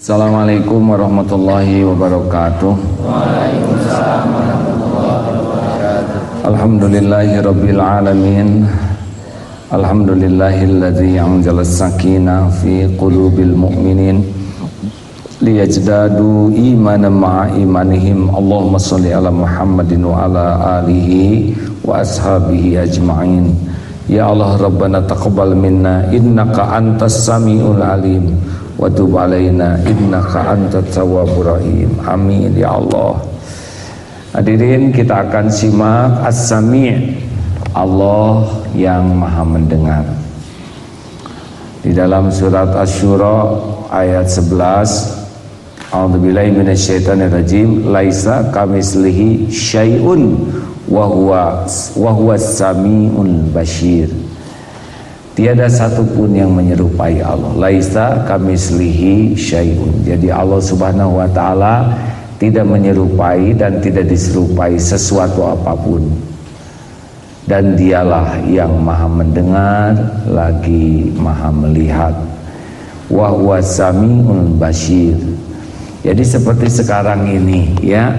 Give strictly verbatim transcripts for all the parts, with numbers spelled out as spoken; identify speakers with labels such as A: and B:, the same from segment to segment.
A: Assalamualaikum warahmatullahi wabarakatuh.
B: Waalaikumsalam warahmatullahi wabarakatuh.
A: Alhamdulillahi rabbil alamin. Alhamdulillahilladzi anzala as-sakinah fi qulubil mu'minin liyajdadu imanan ma'a imanihim. Allahumma shalli ala Muhammadin wa ala alihi wa ashabihi ajma'in. Ya Allah Rabbana taqabbal minna innaka antas samiul alim wa tub alaina innaka antat tawwabur rahim. Amin ya Allah. Hadirin, kita akan simak As-Sami', Allah yang Maha mendengar. Di dalam surat Asy-Syura ayat sebelas, A'udzubillahi minasyaitonirrajim, laisa kamitslihi syai'un wa huwa wa huwas samiul basyir. Tiada satupun yang menyerupai Allah. Laisa kamitslihi syai'un. Jadi Allah Subhanahu wa taala tidak menyerupai dan tidak diserupai sesuatu apapun. Dan dialah yang Maha mendengar lagi Maha melihat. Wa huwas samiul basyir. Jadi seperti sekarang ini ya,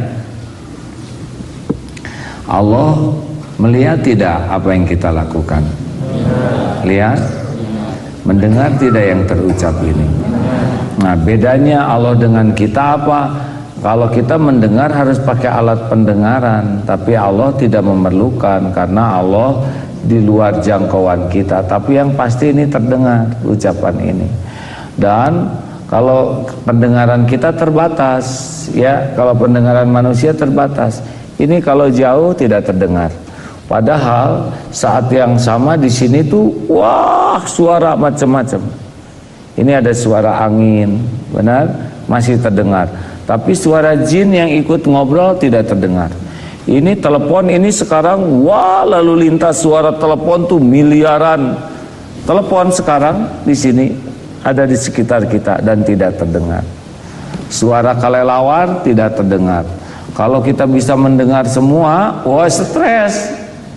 A: Allah melihat tidak apa yang kita lakukan? Lihat, mendengar tidak yang terucap ini. Nah, bedanya Allah dengan kita apa? Kalau kita mendengar harus pakai alat pendengaran, tapi Allah tidak memerlukan karena Allah di luar jangkauan kita. Tapi yang pasti ini terdengar ucapan ini. Dan kalau pendengaran kita terbatas, ya, kalau pendengaran manusia terbatas. Ini kalau jauh tidak terdengar. Padahal saat yang sama di sini tuh wah suara macam-macam. Ini ada suara angin, benar, masih terdengar. Tapi suara jin yang ikut ngobrol tidak terdengar. Ini telepon ini sekarang wah lalu lintas suara telepon tuh miliaran telepon sekarang di sini ada di sekitar kita dan tidak terdengar. Suara kelelawar tidak terdengar. Kalau kita bisa mendengar semua, wah stres.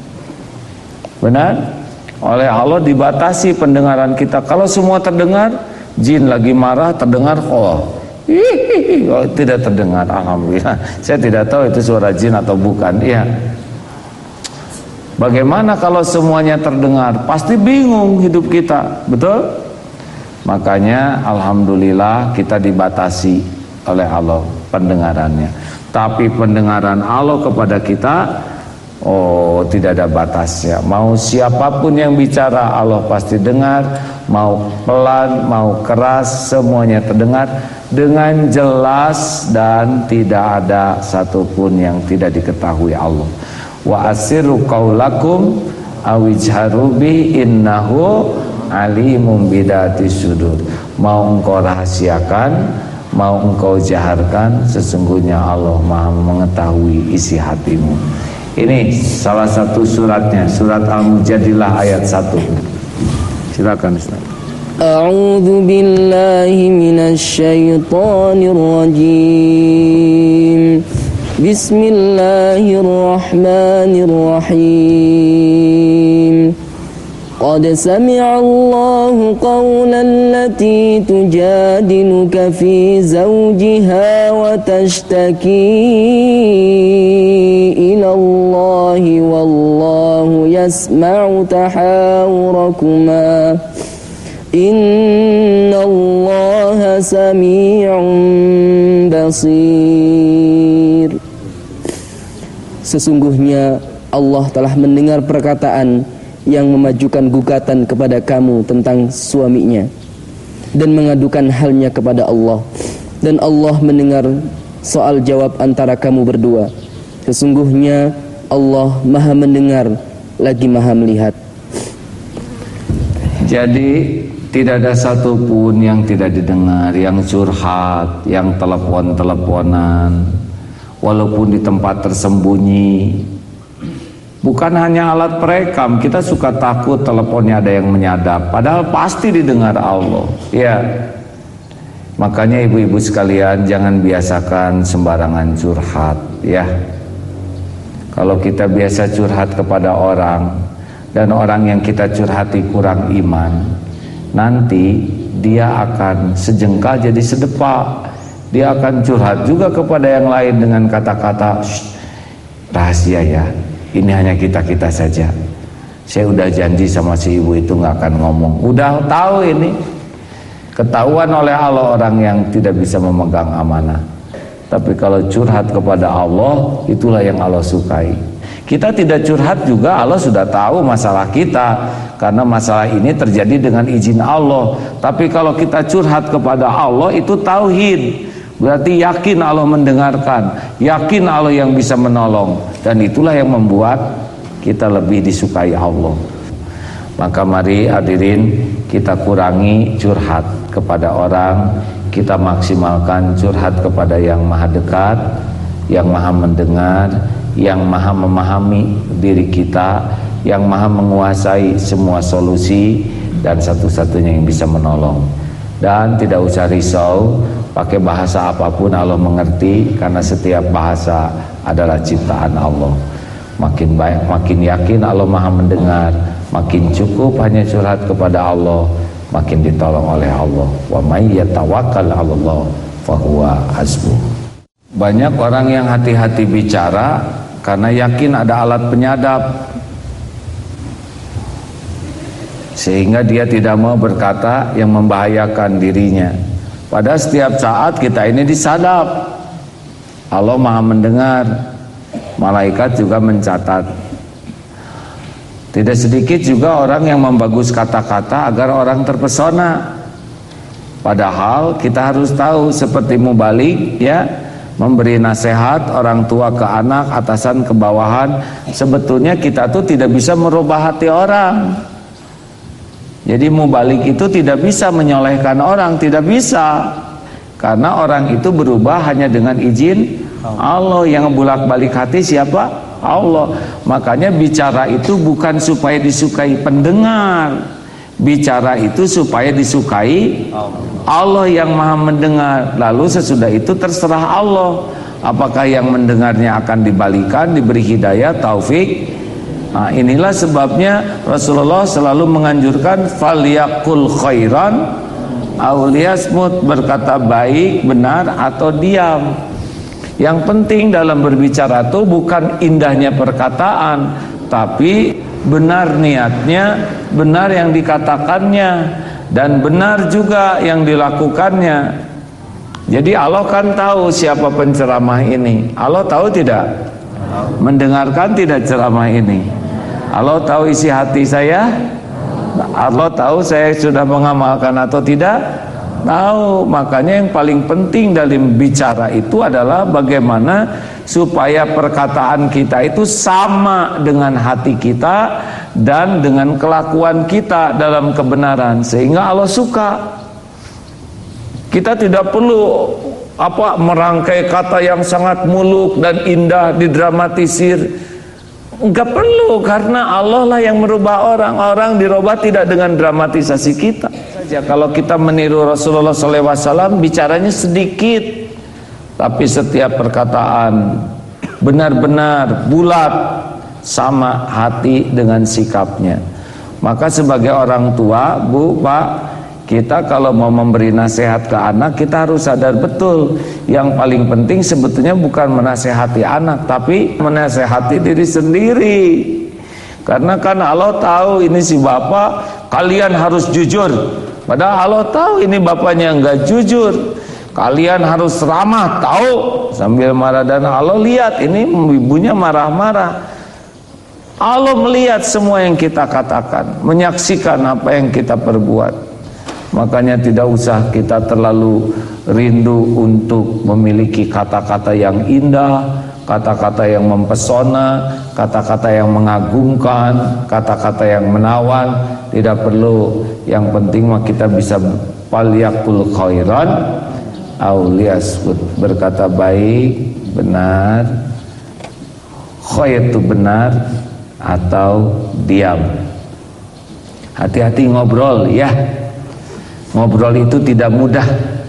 A: Benar? Oleh Allah dibatasi pendengaran kita. Kalau semua terdengar, jin lagi marah terdengar, oh, hihihi, oh tidak terdengar. Alhamdulillah. Saya tidak tahu itu suara jin atau bukan. Iya. Bagaimana kalau semuanya terdengar? Pasti bingung hidup kita, betul? Makanya alhamdulillah kita dibatasi oleh Allah pendengarannya. Tapi pendengaran Allah kepada kita, oh tidak ada batasnya. Mau siapapun yang bicara Allah pasti dengar. Mau pelan, mau keras, semuanya terdengar dengan jelas dan tidak ada satupun yang tidak diketahui Allah. Wa asirru qaulakum awijharu bi innahu alimum bidati sudur. Mau engkau rahasiakan, mau engkau jaharkan, sesungguhnya Allah Maha mengetahui isi hatimu. Ini salah satu suratnya, surat Al-Mujadilah ayat satu. Silakan Ustaz.
B: A'udzu billahi minasyaitonir rajim. Bismillahirrahmanirrahim. Qad sami'a Allahu qawlan lati tujadiluka fi zawjiha wa tashtaki ila Allahi wallahu yasma'u tahawurakuma inna Allaha sami'un basir. Sesungguhnya Allah telah mendengar perkataan yang memajukan gugatan kepada kamu tentang suaminya dan mengadukan halnya kepada Allah, dan Allah mendengar soal jawab antara kamu berdua. Sesungguhnya Allah Maha mendengar lagi Maha melihat.
A: Jadi tidak ada satupun yang tidak didengar, yang curhat, yang telepon-teleponan, walaupun di tempat tersembunyi. Bukan hanya alat perekam, kita suka takut teleponnya ada yang menyadap, padahal pasti didengar Allah. Ya. Makanya ibu-ibu sekalian jangan biasakan sembarangan curhat, ya. Kalau kita biasa curhat kepada orang dan orang yang kita curhati kurang iman, nanti dia akan sejengkal jadi sedepak. Dia akan curhat juga kepada yang lain dengan kata-kata rahasia ya, ini hanya kita-kita saja. Saya udah janji sama si ibu itu gak akan ngomong. Udah tahu ini, ketahuan oleh Allah orang yang tidak bisa memegang amanah. Tapi kalau curhat kepada Allah, itulah yang Allah sukai. Kita tidak curhat juga, Allah sudah tahu masalah kita, karena masalah ini terjadi dengan izin Allah. Tapi kalau kita curhat kepada Allah, itu tauhid. Berarti yakin Allah mendengarkan, yakin Allah yang bisa menolong. Dan itulah yang membuat kita lebih disukai Allah. Maka mari hadirin, kita kurangi curhat kepada orang, kita maksimalkan curhat kepada yang maha dekat, yang maha mendengar, yang maha memahami diri kita, yang maha menguasai semua solusi, dan satu-satunya yang bisa menolong. Dan tidak usah risau, pakai bahasa apapun Allah mengerti, karena setiap bahasa adalah ciptaan Allah. Makin baik, makin yakin Allah maha mendengar, makin cukup hanya curhat kepada Allah, makin ditolong oleh Allah. Wa may yatawakkal 'alallah fahuwa hasbuh. Banyak orang yang hati-hati bicara karena yakin ada alat penyadap, sehingga dia tidak mau berkata yang membahayakan dirinya. Pada setiap saat kita ini disadap. Allah maha mendengar, malaikat juga mencatat. Tidak sedikit juga orang yang membagus kata-kata agar orang terpesona. Padahal kita harus tahu, seperti mubalik ya, memberi nasihat orang tua ke anak, atasan ke bawahan. Sebetulnya kita tuh tidak bisa merubah hati orang. Jadi mubalik itu tidak bisa menyolehkan orang, tidak bisa. Karena orang itu berubah hanya dengan izin Allah. Yang bolak-balik hati siapa? Allah. Makanya bicara itu bukan supaya disukai pendengar. Bicara itu supaya disukai Allah yang maha mendengar. Lalu sesudah itu terserah Allah. Apakah yang mendengarnya akan dibalikan, diberi hidayah, taufik. Nah, inilah sebabnya Rasulullah selalu menganjurkan falyaqul khairan aw liyasmut, berkata baik, benar atau diam. Yang penting dalam berbicara itu bukan indahnya perkataan, tapi benar niatnya, benar yang dikatakannya, dan benar juga yang dilakukannya. Jadi Allah kan tahu siapa penceramah ini. Allah tahu tidak? Mendengarkan tidak ceramah ini? Allah tahu isi hati saya? Allah tahu saya sudah mengamalkan atau tidak? Tahu. Makanya yang paling penting dalam bicara itu adalah bagaimana supaya perkataan kita itu sama dengan hati kita dan dengan kelakuan kita dalam kebenaran, sehingga Allah suka. Kita tidak perlu apa merangkai kata yang sangat muluk dan indah didramatisir. Enggak perlu, karena Allah lah yang merubah orang. Orang dirubah tidak dengan dramatisasi kita saja. Kalau kita meniru Rasulullah shallallahu alaihi wasallam, bicaranya sedikit, tapi setiap perkataan benar-benar bulat, sama hati dengan sikapnya. Maka sebagai orang tua, Bu, Pak, kita kalau mau memberi nasihat ke anak, kita harus sadar betul, yang paling penting sebetulnya bukan menasehati anak, tapi menasehati diri sendiri. Karena kan Allah tahu ini si bapak, kalian harus jujur. Padahal Allah tahu ini bapaknya enggak jujur. Kalian harus ramah, tahu, sambil marah. Dan Allah lihat ini ibunya marah-marah. Allah melihat semua yang kita katakan, menyaksikan apa yang kita perbuat. Makanya tidak usah kita terlalu rindu untuk memiliki kata-kata yang indah, kata-kata yang mempesona, kata-kata yang mengagumkan, kata-kata yang menawan. Tidak perlu. Yang penting mah kita bisa falyaqul khairan aw liyasmut, berkata baik, benar, khair itu benar, atau diam. Hati-hati ngobrol ya. Ngobrol itu tidak mudah.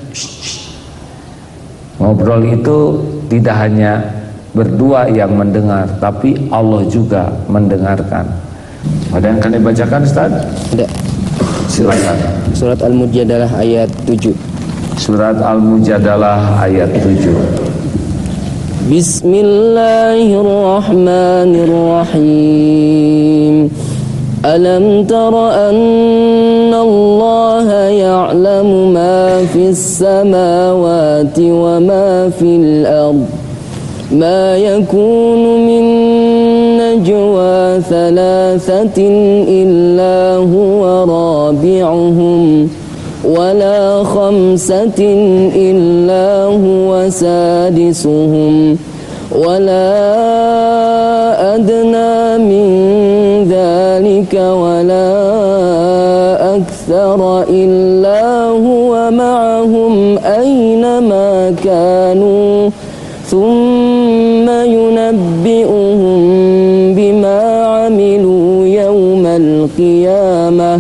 A: Ngobrol itu tidak hanya berdua yang mendengar, tapi Allah juga mendengarkan. Ada yang akan dibacakan, Ustaz?
B: Tidak.
A: Silakan.
B: Surat Al-Mujadalah ayat tujuh.
A: Surat Al-Mujadalah ayat tujuh.
B: Bismillahirrahmanirrahim. Alam tara anna Allah ya'lamu ma fis samawati wa ma fil ard. Ma yakunu min najwa thalathatin illa huwa rabi'uhum wala khamsatin illa huwa sadisuhum wala adna min dhalika wala akthara illa huwa ma'ahum aynama kanu thumma yunabbi'uhum bima 'amilu yawmal qiyamah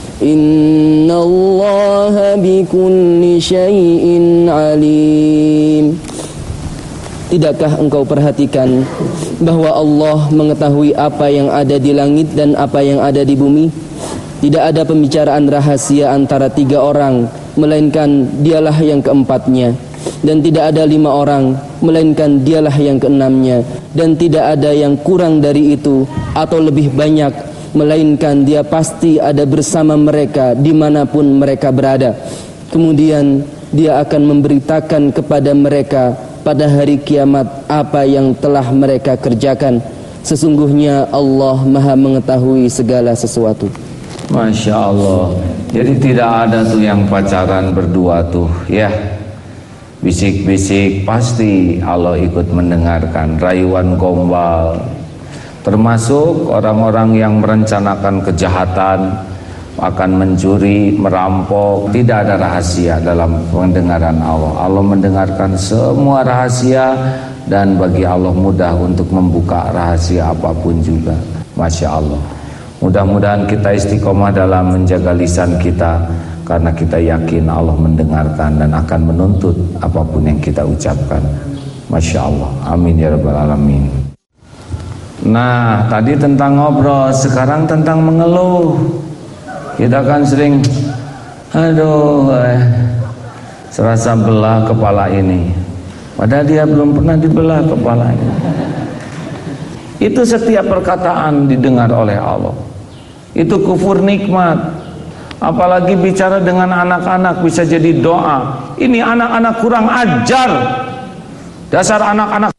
B: innallaha bikulli syai'in alim. Tidakkah engkau perhatikan bahwa Allah mengetahui apa yang ada di langit dan apa yang ada di bumi? Tidak ada pembicaraan rahasia antara tiga orang, melainkan dialah yang keempatnya. Dan tidak ada lima orang, melainkan dialah yang keenamnya. Dan tidak ada yang kurang dari itu atau lebih banyak, melainkan dia pasti ada bersama mereka dimanapun mereka berada. Kemudian dia akan memberitakan kepada mereka pada hari kiamat apa yang telah mereka kerjakan. Sesungguhnya Allah Maha mengetahui segala sesuatu.
A: Masya Allah. Jadi tidak ada tuh yang pacaran berdua tuh, ya. Bisik-bisik pasti Allah ikut mendengarkan. Rayuan gombal, termasuk orang-orang yang merencanakan kejahatan, akan mencuri, merampok. Tidak ada rahasia dalam pendengaran Allah. Allah mendengarkan semua rahasia, dan bagi Allah mudah untuk membuka rahasia apapun juga. Masya Allah. Mudah-mudahan kita istiqomah dalam menjaga lisan kita, karena kita yakin Allah mendengarkan dan akan menuntut apapun yang kita ucapkan. Masya Allah. Amin ya rabbal alamin. Nah, tadi tentang ngobrol, sekarang tentang mengeluh. Kita kan sering, aduh, eh, serasa belah kepala ini, padahal dia belum pernah dibelah kepalanya. Itu setiap perkataan didengar oleh Allah. Itu kufur nikmat. Apalagi bicara dengan anak-anak bisa jadi doa. Ini anak-anak kurang ajar, dasar anak-anak.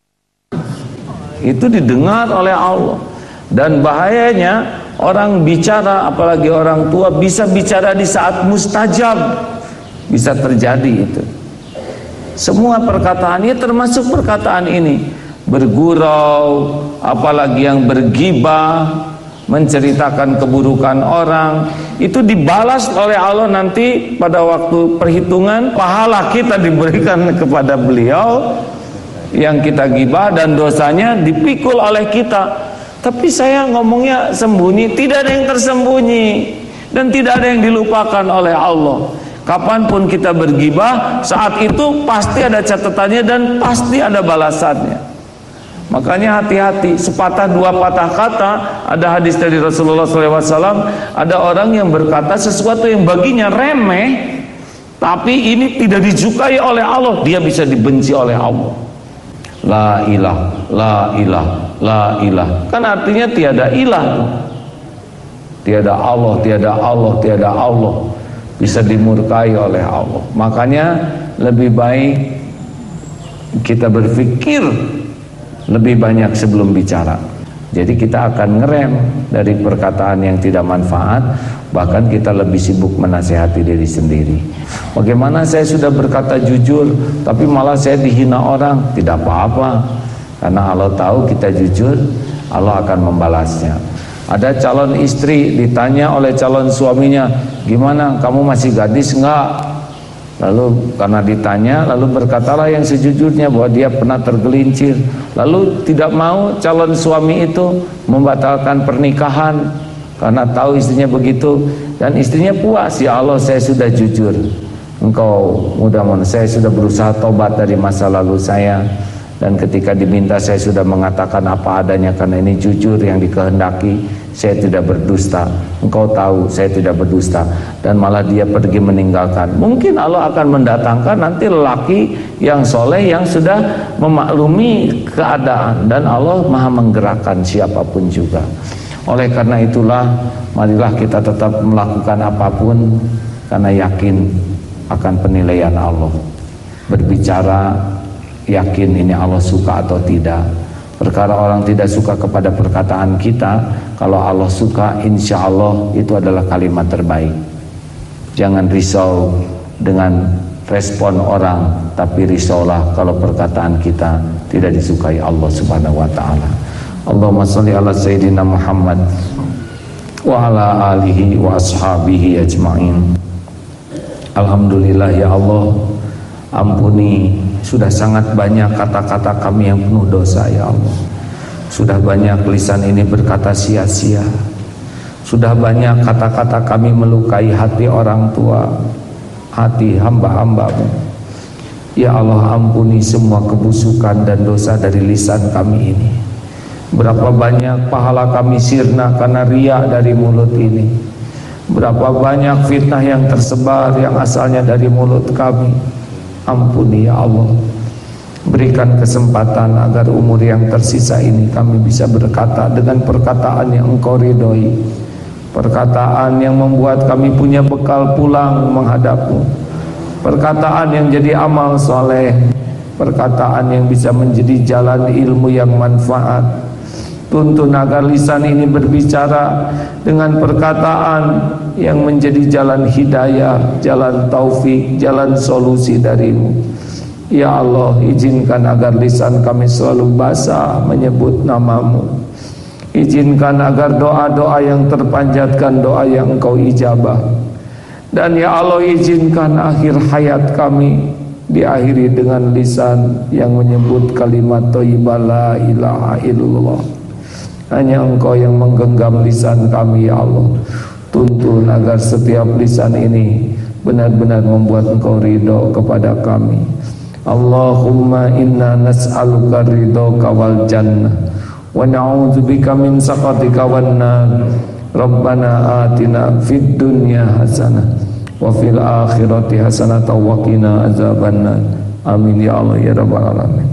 A: Itu didengar oleh Allah. Dan bahayanya orang bicara, apalagi orang tua, bisa bicara di saat mustajab. Bisa terjadi itu. Semua perkataannya termasuk perkataan ini. Bergurau, apalagi yang bergibah, menceritakan keburukan orang, itu dibalas oleh Allah nanti pada waktu perhitungan. Pahala kita diberikan kepada beliau yang kita gibah, dan dosanya dipikul oleh kita. Tapi saya ngomongnya sembunyi, tidak ada yang tersembunyi dan tidak ada yang dilupakan oleh Allah. Kapanpun kita bergibah, saat itu pasti ada catatannya dan pasti ada balasannya. Makanya hati-hati, sepatah dua patah kata. Ada hadis dari Rasulullah shallallahu alaihi wasallam, ada orang yang berkata sesuatu yang baginya remeh, tapi ini tidak disukai oleh Allah, dia bisa dibenci oleh Allah. La ilah, la ilah, la ilah. Kan artinya tiada ilah tuh. Tiada Allah, tiada Allah, tiada Allah. Bisa dimurkai oleh Allah. Makanya lebih baik kita berpikir lebih banyak sebelum bicara. Jadi kita akan ngerem dari perkataan yang tidak manfaat. Bahkan kita lebih sibuk menasihati diri sendiri. Bagaimana saya sudah berkata jujur, tapi malah saya dihina orang? Tidak apa-apa, karena Allah tahu kita jujur, Allah akan membalasnya. Ada calon istri ditanya oleh calon suaminya, gimana, kamu masih gadis enggak? Lalu karena ditanya, lalu berkatalah yang sejujurnya bahwa dia pernah tergelincir. Lalu tidak mau calon suami itu membatalkan pernikahan karena tahu istrinya begitu, dan istrinya puas, ya Allah saya sudah jujur, engkau mudah-mudahan saya sudah berusaha tobat dari masa lalu saya, dan ketika diminta saya sudah mengatakan apa adanya karena ini jujur yang dikehendaki. saya tidak berdusta, engkau tahu saya tidak berdusta, dan malah dia pergi meninggalkan. Mungkin Allah akan mendatangkan nanti lelaki yang soleh yang sudah memaklumi keadaan, dan Allah maha menggerakkan siapapun juga. Oleh karena itulah, marilah kita tetap melakukan apapun karena yakin akan penilaian Allah. Berbicara yakin ini Allah suka atau tidak. Perkara orang tidak suka kepada perkataan kita, kalau Allah suka, insya Allah itu adalah kalimat terbaik. Jangan risau dengan respon orang, tapi risaulah kalau perkataan kita tidak disukai Allah subhanahu wa ta'ala. Allahumma salli ala Sayyidina Muhammad wa ala alihi wa ashabihi ajma'in. Alhamdulillah ya Allah, ampuni, sudah sangat banyak kata-kata kami yang penuh dosa ya Allah. Sudah banyak lisan ini berkata sia-sia. Sudah banyak kata-kata kami melukai hati orang tua, hati hamba-hambamu. Ya Allah, ampuni semua kebusukan dan dosa dari lisan kami ini. Berapa banyak pahala kami sirna karena riya dari mulut ini. Berapa banyak fitnah yang tersebar yang asalnya dari mulut kami. Ampuni ya Allah. Berikan kesempatan agar umur yang tersisa ini kami bisa berkata dengan perkataan yang Engkau ridhoi, perkataan yang membuat kami punya bekal pulang menghadapmu, perkataan yang jadi amal soleh, perkataan yang bisa menjadi jalan ilmu yang manfaat. Tuntun agar lisan ini berbicara dengan perkataan yang menjadi jalan hidayah, jalan taufik, jalan solusi darimu. Ya Allah, izinkan agar lisan kami selalu basah menyebut namamu. Izinkan agar doa-doa yang terpanjatkan doa yang Engkau ijabah. Dan ya Allah, izinkan akhir hayat kami diakhiri dengan lisan yang menyebut kalimat thayyibah la ilaha illallah. Hanya Engkau yang menggenggam lisan kami ya Allah. Tuntun agar setiap lisan ini benar-benar membuat Engkau ridho kepada kami. Allahumma inna nas'aluka ridhoka wal jannah wa na'udzubika min sakhatika wan nar. Rabbana atina fid dunya hasanah wa fil akhirati hasanah wa qina azabannar. Amin ya Allah ya rabbal alamin.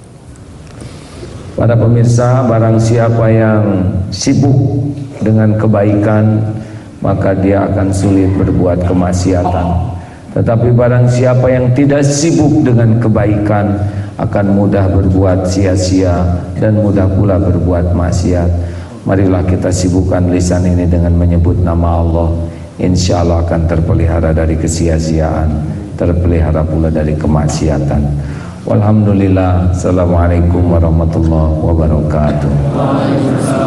A: Para pemirsa, barang siapa yang sibuk dengan kebaikan, maka dia akan sulit berbuat kemaksiatan. Tetapi barang siapa yang tidak sibuk dengan kebaikan, akan mudah berbuat sia-sia dan mudah pula berbuat maksiat. Marilah kita sibukkan lisan ini dengan menyebut nama Allah. Insya Allah akan terpelihara dari kesia-siaan, terpelihara pula dari kemaksiatan. Walhamdulillah. Assalamualaikum warahmatullahi wabarakatuh.